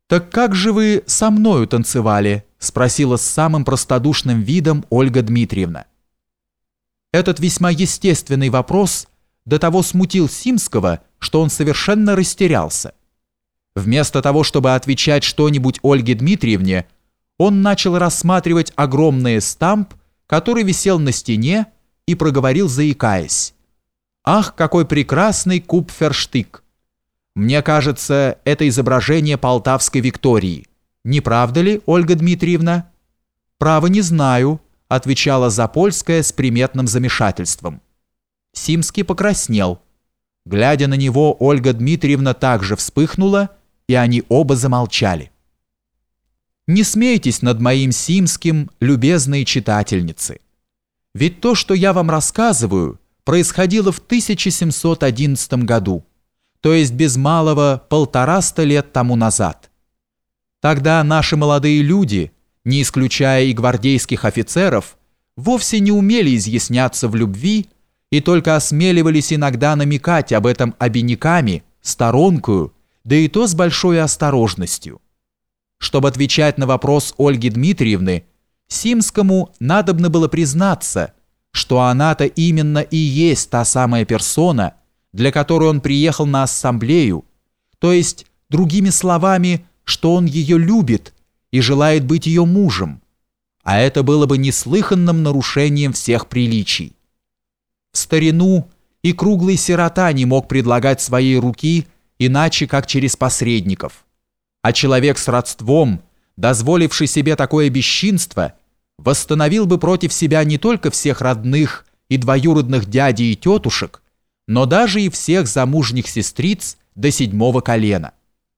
«Так как же вы со мною танцевали?» – спросила с самым простодушным видом Ольга Дмитриевна. Этот весьма естественный вопрос до того смутил Симского, что он совершенно растерялся. Вместо того, чтобы отвечать что-нибудь Ольге Дмитриевне, он начал рассматривать огромный эстамп, который висел на стене, и проговорил, заикаясь: «Ах, какой прекрасный купферштык! Мне кажется, это изображение Полтавской Виктории. Не правда ли, Ольга Дмитриевна?» «Право не знаю», — отвечала Запольская с приметным замешательством. Симский покраснел. Глядя на него, Ольга Дмитриевна также вспыхнула, и они оба замолчали. Не смейтесь над моим Симским, любезные читательницы. Ведь то, что я вам рассказываю, происходило в 1711 году, то есть без малого 150 лет тому назад. Тогда наши молодые люди, не исключая и гвардейских офицеров, вовсе не умели изъясняться в любви и только осмеливались иногда намекать об этом обиняками, сторонкою, да и то с большой осторожностью. Чтобы отвечать на вопрос Ольги Дмитриевны, Симскому надобно было признаться, что она-то именно и есть та самая персона, для которой он приехал на ассамблею, то есть, другими словами, что он ее любит и желает быть ее мужем, а это было бы неслыханным нарушением всех приличий. В старину и круглый сирота не мог предлагать своей руки иначе, как через посредников, а человек с родством, дозволивший себе такое бесчинство, восстановил бы против себя не только всех родных и двоюродных дядей и тетушек, но даже и всех замужних сестриц до 7-го колена.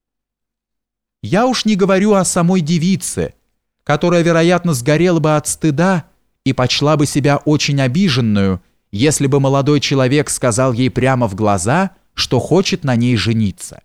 Я уж не говорю о самой девице, которая, вероятно, сгорела бы от стыда и почла бы себя очень обиженную, если бы молодой человек сказал ей прямо в глаза, что хочет на ней жениться.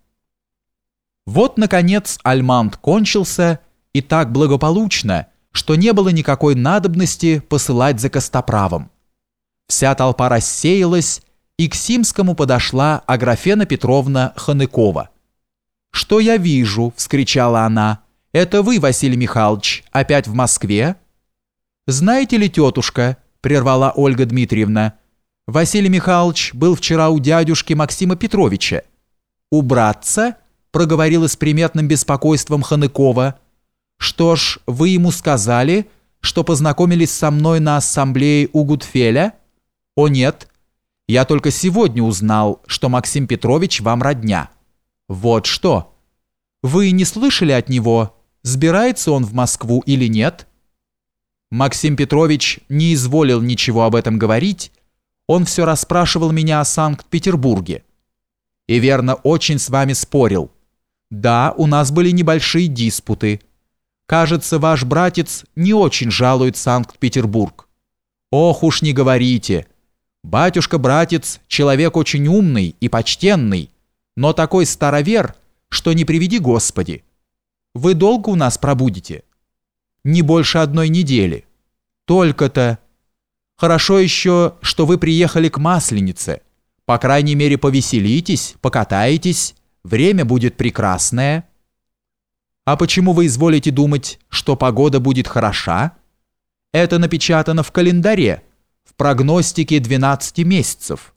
Вот, наконец, альмант кончился, и так благополучно, что не было никакой надобности посылать за костоправом. Вся толпа рассеялась, и к Симскому подошла Аграфена Петровна Ханыкова. «Что я вижу?» – вскричала она. «Это вы, Василий Михайлович, опять в Москве?» «Знаете ли, тетушка?» – прервала Ольга Дмитриевна. «Василий Михайлович был вчера у дядюшки Максима Петровича». «У братца?» – проговорила с приметным беспокойством Ханыкова. «Что ж, вы ему сказали, что познакомились со мной на ассамблее у Гудфеля?» «О нет, я только сегодня узнал, что Максим Петрович вам родня». «Вот что! Вы не слышали от него, сбирается он в Москву или нет?» Максим Петрович не изволил ничего об этом говорить, он все расспрашивал меня о Санкт-Петербурге. И верно, очень с вами спорил. Да, у нас были небольшие диспуты. Кажется, ваш братец не очень жалует Санкт-Петербург. Ох уж не говорите. Батюшка-братец человек очень умный и почтенный, но такой старовер, что не приведи Господи. Вы долго у нас пробудете? Не больше 1 недели. Только-то. Хорошо еще, что вы приехали к Масленице. По крайней мере, повеселитесь, покатаетесь, время будет прекрасное. А почему вы изволите думать, что погода будет хороша? Это напечатано в календаре, в прогностике 12 месяцев.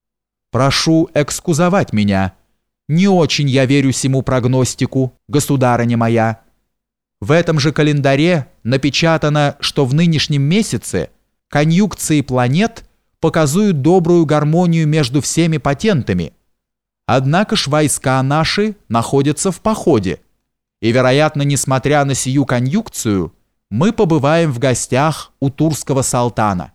Прошу экскузовать меня. Не очень я верю сему прогностику, государыня моя. В этом же календаре напечатано, что в нынешнем месяце конъюнкции планет показуют добрую гармонию между всеми патентами. Однако ж войска наши находятся в походе, и, вероятно, несмотря на сию конъюнкцию, мы побываем в гостях у турского султана.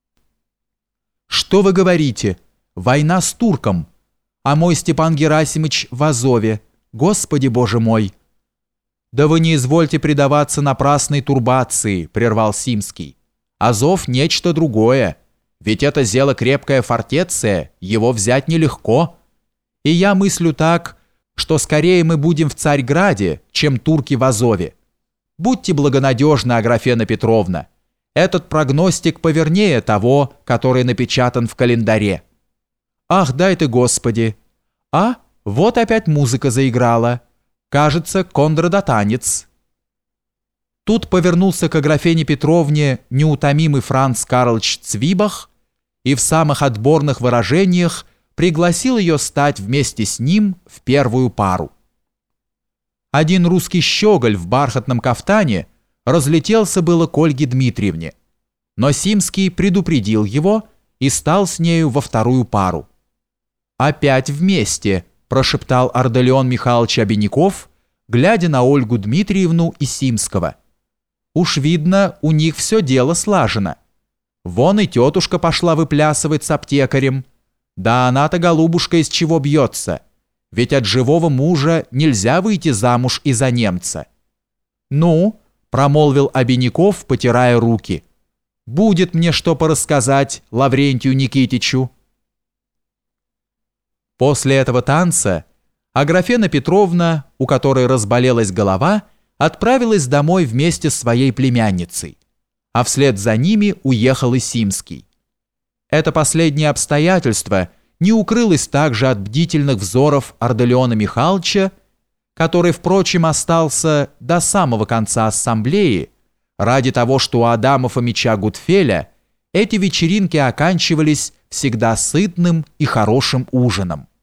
«Что вы говорите? Война с турком, а мой Степан Герасимыч в Азове. Господи Боже мой!» «Да вы не извольте предаваться напрасной турбации», – прервал Симский. «Азов – нечто другое, ведь это зело крепкая фортеция, его взять нелегко. И я мыслю так, что скорее мы будем в Царьграде, чем турки в Азове. Будьте благонадежны, Аграфена Петровна. Этот прогностик повернее того, который напечатан в календаре». «Ах, дай ты, Господи! А, вот опять музыка заиграла. Кажется, контрдотанец». Тут повернулся к Аграфене Петровне неутомимый Франц Карлович Цвибах и в самых отборных выражениях пригласил ее стать вместе с ним в первую пару. Один русский щеголь в бархатном кафтане разлетелся было к Ольге Дмитриевне, но Симский предупредил его и стал с нею во вторую пару. «Опять вместе», – прошептал Ардалион Михайлович Обиняков, глядя на Ольгу Дмитриевну и Симского. «Уж видно, у них все дело слажено. Вон и тетушка пошла выплясывать с аптекарем. Да она-то, голубушка, из чего бьется? Ведь от живого мужа нельзя выйти замуж и за немца». «Ну», – промолвил Обиняков, потирая руки, – «будет мне что порассказать Лаврентию Никитичу». После этого танца Аграфена Петровна, у которой разболелась голова, отправилась домой вместе с своей племянницей, а вслед за ними уехал и Симский. Это последнее обстоятельство не укрылось также от бдительных взоров Ардалиона Михайловича, который, впрочем, остался до самого конца ассамблеи, ради того, что у Адама Фомича Гутфеля эти вечеринки оканчивались всегда сытным и хорошим ужином.